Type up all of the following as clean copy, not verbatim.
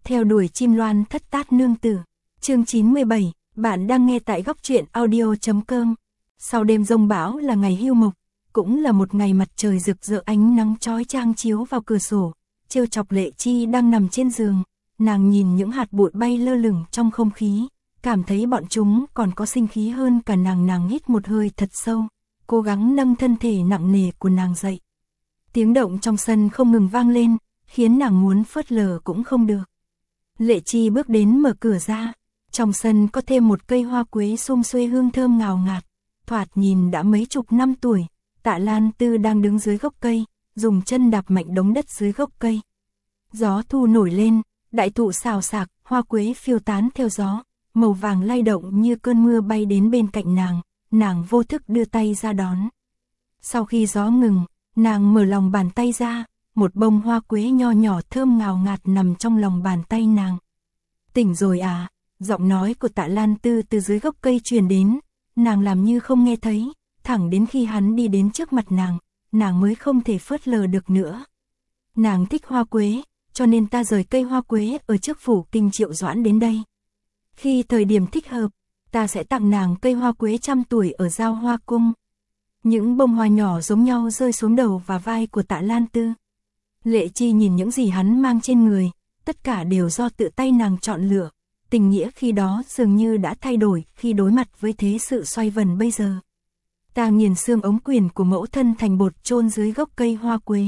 Theo đuổi chim loan thất tát nương tử. Chương 97, bạn đang nghe tại góc truyện audio.com. Sau đêm giông bão là ngày hưu mộc, cũng là một ngày mặt trời rực rỡ, ánh nắng chói chang chiếu vào cửa sổ, trêu chọc Lệ Chi đang nằm trên giường. Nàng nhìn những hạt bụi bay lơ lửng trong không khí, cảm thấy bọn chúng còn có sinh khí hơn cả nàng. Nàng hít một hơi thật sâu, cố gắng nâng thân thể nặng nề của nàng dậy. Tiếng động trong sân không ngừng vang lên, khiến nàng muốn phớt lờ cũng không được. Lệ Chi bước đến mở cửa ra, trong sân có thêm một cây hoa quế sum xuê hương thơm ngào ngạt, thoạt nhìn đã mấy chục năm tuổi. Tạ Lan Tư đang đứng dưới gốc cây, dùng chân đạp mạnh đống đất dưới gốc cây. Gió thu nổi lên, đại thụ xào xạc, hoa quế phiêu tán theo gió, màu vàng lay động như cơn mưa bay đến bên cạnh nàng, nàng vô thức đưa tay ra đón. Sau khi gió ngừng, nàng mở lòng bàn tay ra, một bông hoa quế nho nhỏ thơm ngào ngạt nằm trong lòng bàn tay nàng. Tỉnh rồi à? Giọng nói của Tạ Lan Tư từ dưới gốc cây truyền đến, nàng làm như không nghe thấy, thẳng đến khi hắn đi đến trước mặt nàng mới không thể phớt lờ được nữa. Nàng thích hoa quế, cho nên ta rời cây hoa quế ở trước phủ kinh Triệu Doãn đến đây. Khi thời điểm thích hợp, ta sẽ tặng nàng cây hoa quế 100 tuổi ở Giao Hoa Cung. Những bông hoa nhỏ giống nhau rơi xuống đầu và vai của Tạ Lan Tư. Lệ Chi nhìn những gì hắn mang trên người, tất cả đều do tự tay nàng chọn lựa. Tình nghĩa khi đó dường như đã thay đổi khi đối mặt với thế sự xoay vần bây giờ. Ta nghiền xương ống quyền của mẫu thân thành bột chôn dưới gốc cây hoa quế.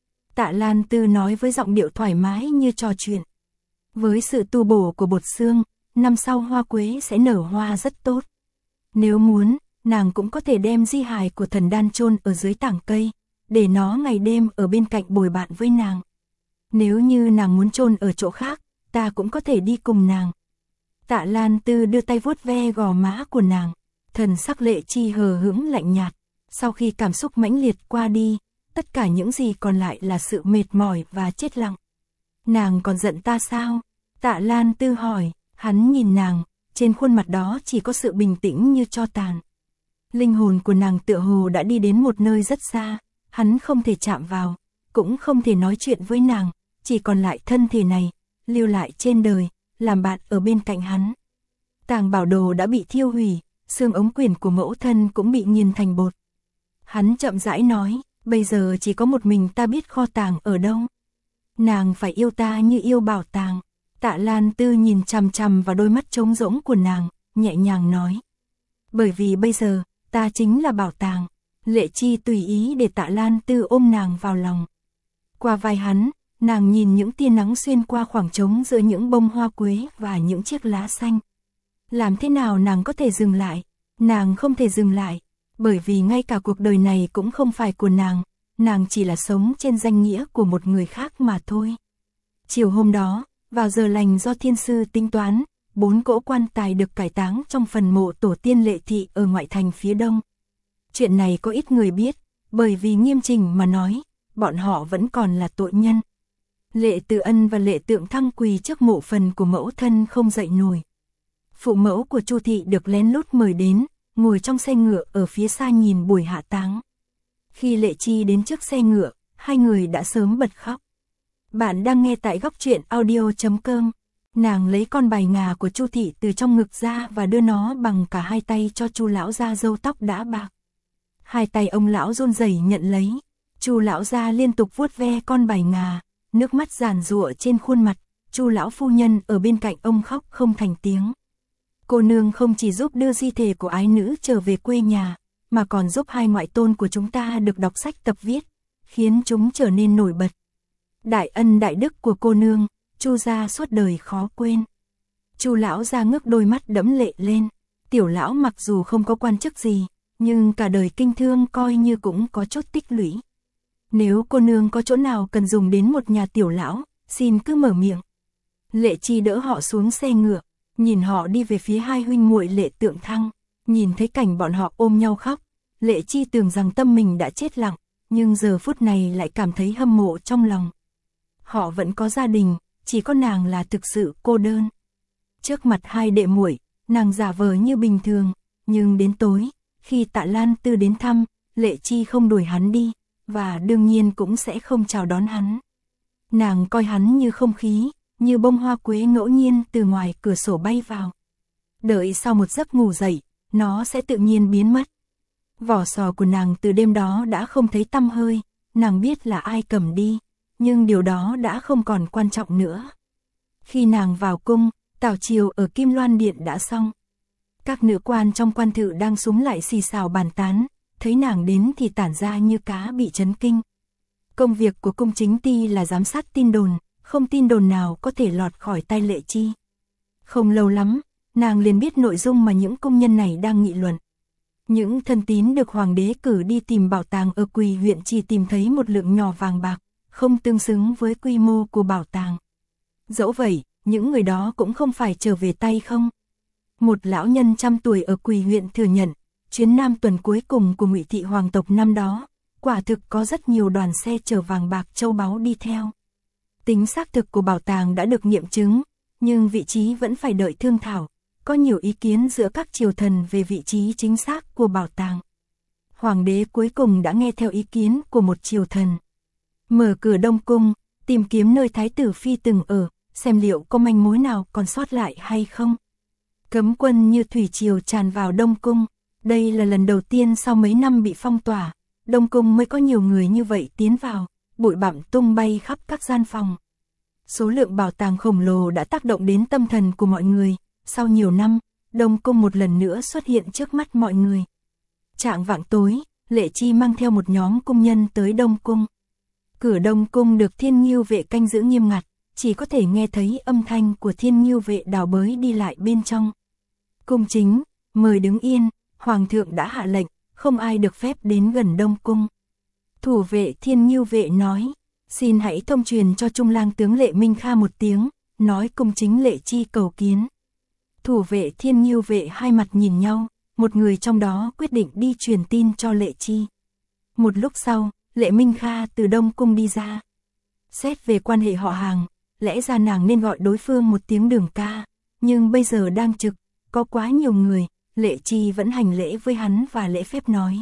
Tạ Lan Tư nói với giọng điệu thoải mái như trò chuyện. Với sự tu bổ của bột xương, năm sau hoa quế sẽ nở hoa rất tốt. Nếu muốn, nàng cũng có thể đem di hài của thần đan chôn ở dưới tảng cây, để nó ngày đêm ở bên cạnh bồi bạn với nàng. Nếu như nàng muốn chôn ở chỗ khác, ta cũng có thể đi cùng nàng. Tạ Lan Tư đưa tay vuốt ve gò má của nàng, thần sắc Lệ Chi hờ hững lạnh nhạt. Sau khi cảm xúc mãnh liệt qua đi, tất cả những gì còn lại là sự mệt mỏi và chết lặng. Nàng còn giận ta sao? Tạ Lan Tư hỏi. Hắn nhìn nàng, trên khuôn mặt đó chỉ có sự bình tĩnh như tro tàn. Linh hồn của nàng tựa hồ đã đi đến một nơi rất xa, hắn không thể chạm vào, cũng không thể nói chuyện với nàng, chỉ còn lại thân thể này, lưu lại trên đời, làm bạn ở bên cạnh hắn. Tàng bảo đồ đã bị thiêu hủy, xương ống quyền của mẫu thân cũng bị nghiền thành bột. Hắn chậm rãi nói, bây giờ chỉ có một mình ta biết kho tàng ở đâu. Nàng phải yêu ta như yêu bảo tàng. Tạ Lan Tư nhìn chằm chằm vào đôi mắt trống rỗng của nàng, nhẹ nhàng nói. Bởi vì bây giờ, ta chính là bảo tàng. Lệ Chi tùy ý để Tạ Lan Tư ôm nàng vào lòng. Qua vai hắn, nàng nhìn những tia nắng xuyên qua khoảng trống giữa những bông hoa quế và những chiếc lá xanh. Làm thế nào nàng có thể dừng lại? Nàng không thể dừng lại, bởi vì ngay cả cuộc đời này cũng không phải của nàng chỉ là sống trên danh nghĩa của một người khác mà thôi. Chiều hôm đó, vào giờ lành do thiên sư tính toán, 4 cỗ quan tài được cải táng trong phần mộ tổ tiên Lệ thị ở ngoại thành phía đông. Chuyện này có ít người biết, bởi vì nghiêm chỉnh mà nói, bọn họ vẫn còn là tội nhân. Lệ Từ Ân và Lệ Tượng Thăng quỳ trước mộ phần của mẫu thân không dậy nổi. Phụ mẫu của Chu thị được lén lút mời đến, ngồi trong xe ngựa ở phía xa nhìn buổi hạ táng. Khi Lệ Chi đến trước xe ngựa, hai người đã sớm bật khóc. Bạn đang nghe tại góc truyện audio.com. Nàng lấy con bài ngà của Chu thị từ trong ngực ra và đưa nó bằng cả hai tay cho Chu lão gia râu tóc đã bạc. Hai tay ông lão run rẩy nhận lấy. Chu lão gia liên tục vuốt ve con bài ngà, nước mắt giàn giụa trên khuôn mặt. Chu lão phu nhân ở bên cạnh ông khóc không thành tiếng. Cô nương không chỉ giúp đưa di thể của ái nữ trở về quê nhà, mà còn giúp hai ngoại tôn của chúng ta được đọc sách tập viết, khiến chúng trở nên nổi bật. Đại ân đại đức của cô nương, Chu gia suốt đời khó quên. Chu lão gia ngước đôi mắt đẫm lệ lên. Tiểu lão mặc dù không có quan chức gì, nhưng cả đời kinh thương coi như cũng có chút tích lũy. Nếu cô nương có chỗ nào cần dùng đến một nhà tiểu lão, xin cứ mở miệng. Lệ Chi đỡ họ xuống xe ngựa, nhìn họ đi về phía hai huynh muội Lệ Tượng Thăng. Nhìn thấy cảnh bọn họ ôm nhau khóc, Lệ Chi tưởng rằng tâm mình đã chết lặng, nhưng giờ phút này lại cảm thấy hâm mộ trong lòng. Họ vẫn có gia đình, chỉ có nàng là thực sự cô đơn. Trước mặt hai đệ muội, nàng giả vờ như bình thường, nhưng đến tối, khi Tạ Lan Tư đến thăm, Lệ Chi không đuổi hắn đi, và đương nhiên cũng sẽ không chào đón hắn. Nàng coi hắn như không khí, như bông hoa quế ngẫu nhiên từ ngoài cửa sổ bay vào. Đợi sau một giấc ngủ dậy, nó sẽ tự nhiên biến mất. Vỏ sò của nàng từ đêm đó đã không thấy tăm hơi, nàng biết là ai cầm đi, nhưng điều đó đã không còn quan trọng nữa. Khi nàng vào cung, tảo chiều ở Kim Loan Điện đã xong. Các nữ quan trong quan thự đang súm lại xì xào bàn tán, thấy nàng đến thì tản ra như cá bị chấn kinh. Công việc của cung chính ty là giám sát tin đồn, không tin đồn nào có thể lọt khỏi tay Lệ Chi. Không lâu lắm, nàng liền biết nội dung mà những công nhân này đang nghị luận. Những thân tín được hoàng đế cử đi tìm bảo tàng ở Quỳ huyện chỉ tìm thấy một lượng nhỏ vàng bạc, không tương xứng với quy mô của bảo tàng. Dẫu vậy, những người đó cũng không phải trở về tay không. Một lão nhân trăm tuổi ở Quỳ huyện thừa nhận, chuyến Nam tuần cuối cùng của Ngụy thị hoàng tộc năm đó, quả thực có rất nhiều đoàn xe chở vàng bạc châu báu đi theo. Tính xác thực của bảo tàng đã được nghiệm chứng, nhưng vị trí vẫn phải đợi thương thảo. Có nhiều ý kiến giữa các triều thần về vị trí chính xác của bảo tàng. Hoàng đế cuối cùng đã nghe theo ý kiến của một triều thần. Mở cửa Đông Cung, tìm kiếm nơi Thái tử Phi từng ở, xem liệu có manh mối nào còn sót lại hay không. Cấm quân như thủy triều tràn vào Đông Cung. Đây là lần đầu tiên sau mấy năm bị phong tỏa, Đông Cung mới có nhiều người như vậy tiến vào, bụi bặm tung bay khắp các gian phòng. Số lượng bảo tàng khổng lồ đã tác động đến tâm thần của mọi người. Sau nhiều năm, Đông Cung một lần nữa xuất hiện trước mắt mọi người. Chạng vạng tối, Lệ Chi mang theo một nhóm cung nhân tới Đông Cung. Cửa Đông Cung được Thiên Nghưu vệ canh giữ nghiêm ngặt, chỉ có thể nghe thấy âm thanh của Thiên Nghưu vệ đào bới đi lại bên trong. Cung chính, mời đứng yên, Hoàng thượng đã hạ lệnh, không ai được phép đến gần Đông Cung. Thủ vệ Thiên Nghưu vệ nói, xin hãy thông truyền cho Trung lang tướng Lệ Minh Kha một tiếng, nói cung chính Lệ Chi cầu kiến. Thủ vệ Thiên Nghưu vệ hai mặt nhìn nhau, một người trong đó quyết định đi truyền tin cho Lệ Chi. Một lúc sau, Lệ Minh Kha từ Đông Cung đi ra. Xét về quan hệ họ hàng, lẽ ra nàng nên gọi đối phương một tiếng Đường ca, nhưng bây giờ đang trực, có quá nhiều người, Lệ Chi vẫn hành lễ với hắn và lễ phép nói.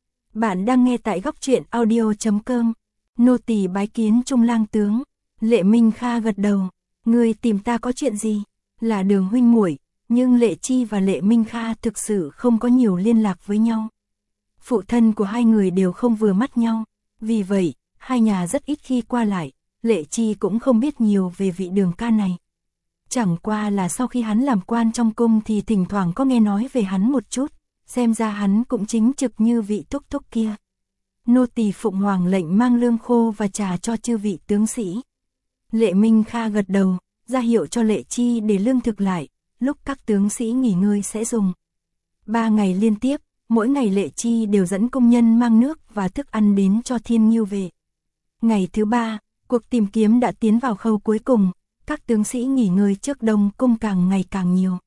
Bạn đang nghe tại góc truyện audio.com, nô tỳ bái kiến Trung lang tướng. Lệ Minh Kha gật đầu, người tìm ta có chuyện gì? Là Đường huynh muội. Nhưng Lệ Chi và Lệ Minh Kha thực sự không có nhiều liên lạc với nhau. Phụ thân của hai người đều không vừa mắt nhau, vì vậy, hai nhà rất ít khi qua lại, Lệ Chi cũng không biết nhiều về vị Đường ca này. Chẳng qua là sau khi hắn làm quan trong cung thì thỉnh thoảng có nghe nói về hắn một chút, xem ra hắn cũng chính trực như vị thúc thúc kia. Nô tỳ phụng hoàng lệnh mang lương khô và trà cho chư vị tướng sĩ. Lệ Minh Kha gật đầu, ra hiệu cho Lệ Chi để lương thực lại. Lúc các tướng sĩ nghỉ ngơi sẽ dùng. 3 ngày liên tiếp, mỗi ngày Lệ Chi đều dẫn công nhân mang nước và thức ăn đến cho Thiên Nghưu vệ. Ngày thứ 3, cuộc tìm kiếm đã tiến vào khâu cuối cùng, các tướng sĩ nghỉ ngơi trước Đông Cung càng ngày càng nhiều.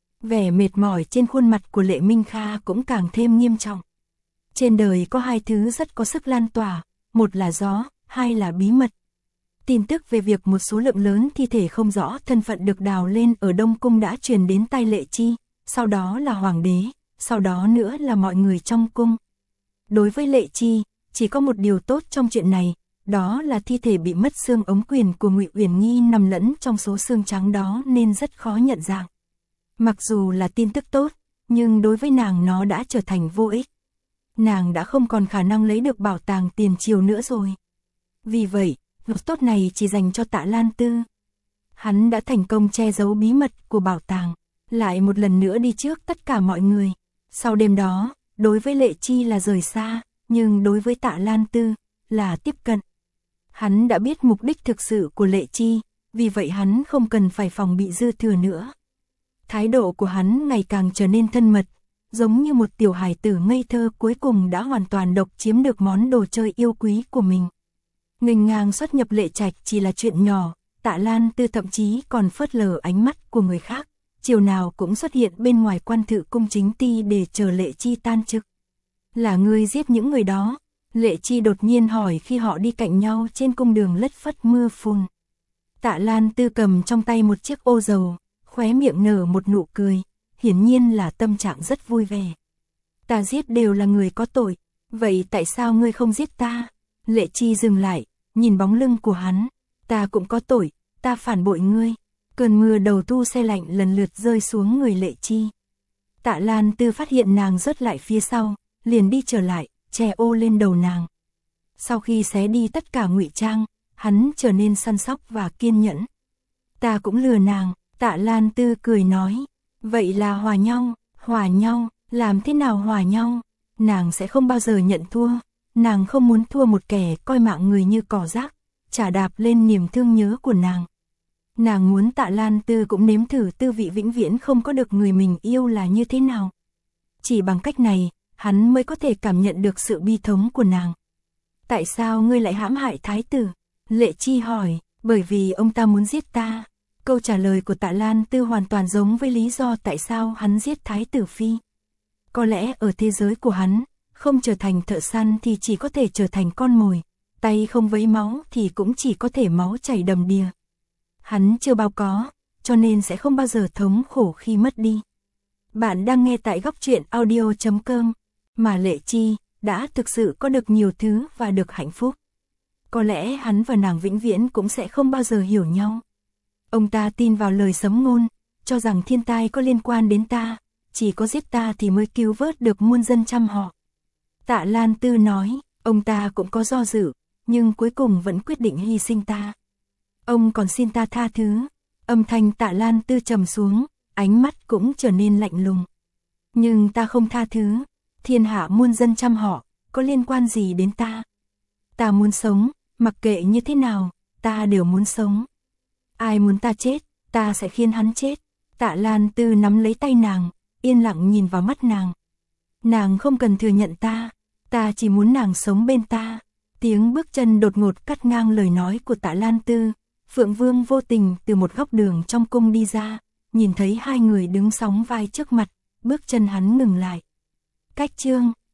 Vẻ mệt mỏi trên khuôn mặt của Lệ Minh Kha cũng càng thêm nghiêm trọng. Trên đời có hai thứ rất có sức lan tỏa, một là gió, hai là bí mật. Tin tức về việc một số lượng lớn thi thể không rõ thân phận được đào lên ở Đông Cung đã truyền đến tai Lệ Chi, sau đó là hoàng đế, sau đó nữa là mọi người trong cung. Đối với Lệ Chi, chỉ có một điều tốt trong chuyện này, đó là thi thể bị mất xương ống quyền của Ngụy Uyển Nhi nằm lẫn trong số xương trắng đó nên rất khó nhận dạng. Mặc dù là tin tức tốt, nhưng đối với nàng nó đã trở thành vô ích. Nàng đã không còn khả năng lấy được bảo tàng tiền triều nữa rồi. Vì vậy, vật tốt này chỉ dành cho Tạ Lan Tư. Hắn đã thành công che giấu bí mật của bảo tàng, lại một lần nữa đi trước tất cả mọi người. Sau đêm đó, đối với Lệ Chi là rời xa, nhưng đối với Tạ Lan Tư là tiếp cận. Hắn đã biết mục đích thực sự của Lệ Chi, vì vậy hắn không cần phải phòng bị dư thừa nữa. Thái độ của hắn ngày càng trở nên thân mật, giống như một tiểu hài tử ngây thơ cuối cùng đã hoàn toàn độc chiếm được món đồ chơi yêu quý của mình. Nghênh ngang xuất nhập Lệ Trạch chỉ là chuyện nhỏ, Tạ Lan Tư thậm chí còn phớt lờ ánh mắt của người khác, chiều nào cũng xuất hiện bên ngoài quan thự cung chính ty để chờ Lệ Chi tan trực. Là ngươi giết những người đó? Lệ Chi đột nhiên hỏi khi họ đi cạnh nhau trên cung đường lất phất mưa phùn. Tạ Lan Tư cầm trong tay một chiếc ô dầu, khóe miệng nở một nụ cười, hiển nhiên là tâm trạng rất vui vẻ. Ta giết đều là người có tội, vậy tại sao ngươi không giết ta? Lệ Chi dừng lại, nhìn bóng lưng của hắn. Ta cũng có tội, ta phản bội ngươi. Cơn mưa đầu thu se lạnh lần lượt rơi xuống người Lệ Chi. Tạ Lan Tư phát hiện nàng rớt lại phía sau, liền đi trở lại, che ô lên đầu nàng. Sau khi xé đi tất cả ngụy trang, hắn trở nên săn sóc và kiên nhẫn. Ta cũng lừa nàng, Tạ Lan Tư cười nói. Vậy là hòa nhau, làm thế nào hòa nhau? Nàng sẽ không bao giờ nhận thua, nàng không muốn thua một kẻ coi mạng người như cỏ rác, chà đạp lên niềm thương nhớ của nàng. Nàng muốn Tạ Lan Tư cũng nếm thử tư vị vĩnh viễn không có được người mình yêu là như thế nào. Chỉ bằng cách này, hắn mới có thể cảm nhận được sự bi thống của nàng. Tại sao ngươi lại hãm hại thái tử? Lệ Chi hỏi, bởi vì ông ta muốn giết ta. Câu trả lời của Tạ Lan Tư hoàn toàn giống với lý do tại sao hắn giết thái tử phi. Có lẽ ở thế giới của hắn, không trở thành thợ săn thì chỉ có thể trở thành con mồi, tay không vấy máu thì cũng chỉ có thể máu chảy đầm đìa. Hắn chưa bao có, cho nên sẽ không bao giờ thống khổ khi mất đi. Bạn đang nghe tại góc truyện audio.com, mà Lệ Chi đã thực sự có được nhiều thứ và được hạnh phúc. Có lẽ hắn và nàng vĩnh viễn cũng sẽ không bao giờ hiểu nhau. Ông ta tin vào lời sấm ngôn, cho rằng thiên tai có liên quan đến ta, chỉ có giết ta thì mới cứu vớt được muôn dân trăm họ. Tạ Lan Tư nói, ông ta cũng có do dự, nhưng cuối cùng vẫn quyết định hy sinh ta. Ông còn xin ta tha thứ. Âm thanh Tạ Lan Tư trầm xuống, ánh mắt cũng trở nên lạnh lùng. Nhưng ta không tha thứ, thiên hạ muôn dân trăm họ, có liên quan gì đến ta? Ta muốn sống, mặc kệ như thế nào, ta đều muốn sống. Ai muốn ta chết, ta sẽ khiến hắn chết. Tạ Lan Tư nắm lấy tay nàng, yên lặng nhìn vào mắt nàng. Nàng không cần thừa nhận ta chỉ muốn nàng sống bên ta. Tiếng bước chân đột ngột cắt ngang lời nói của Tạ Lan Tư. Phượng Vương vô tình từ một góc đường trong cung đi ra, nhìn thấy hai người đứng sóng vai trước mặt, bước chân hắn ngừng lại. Cách chương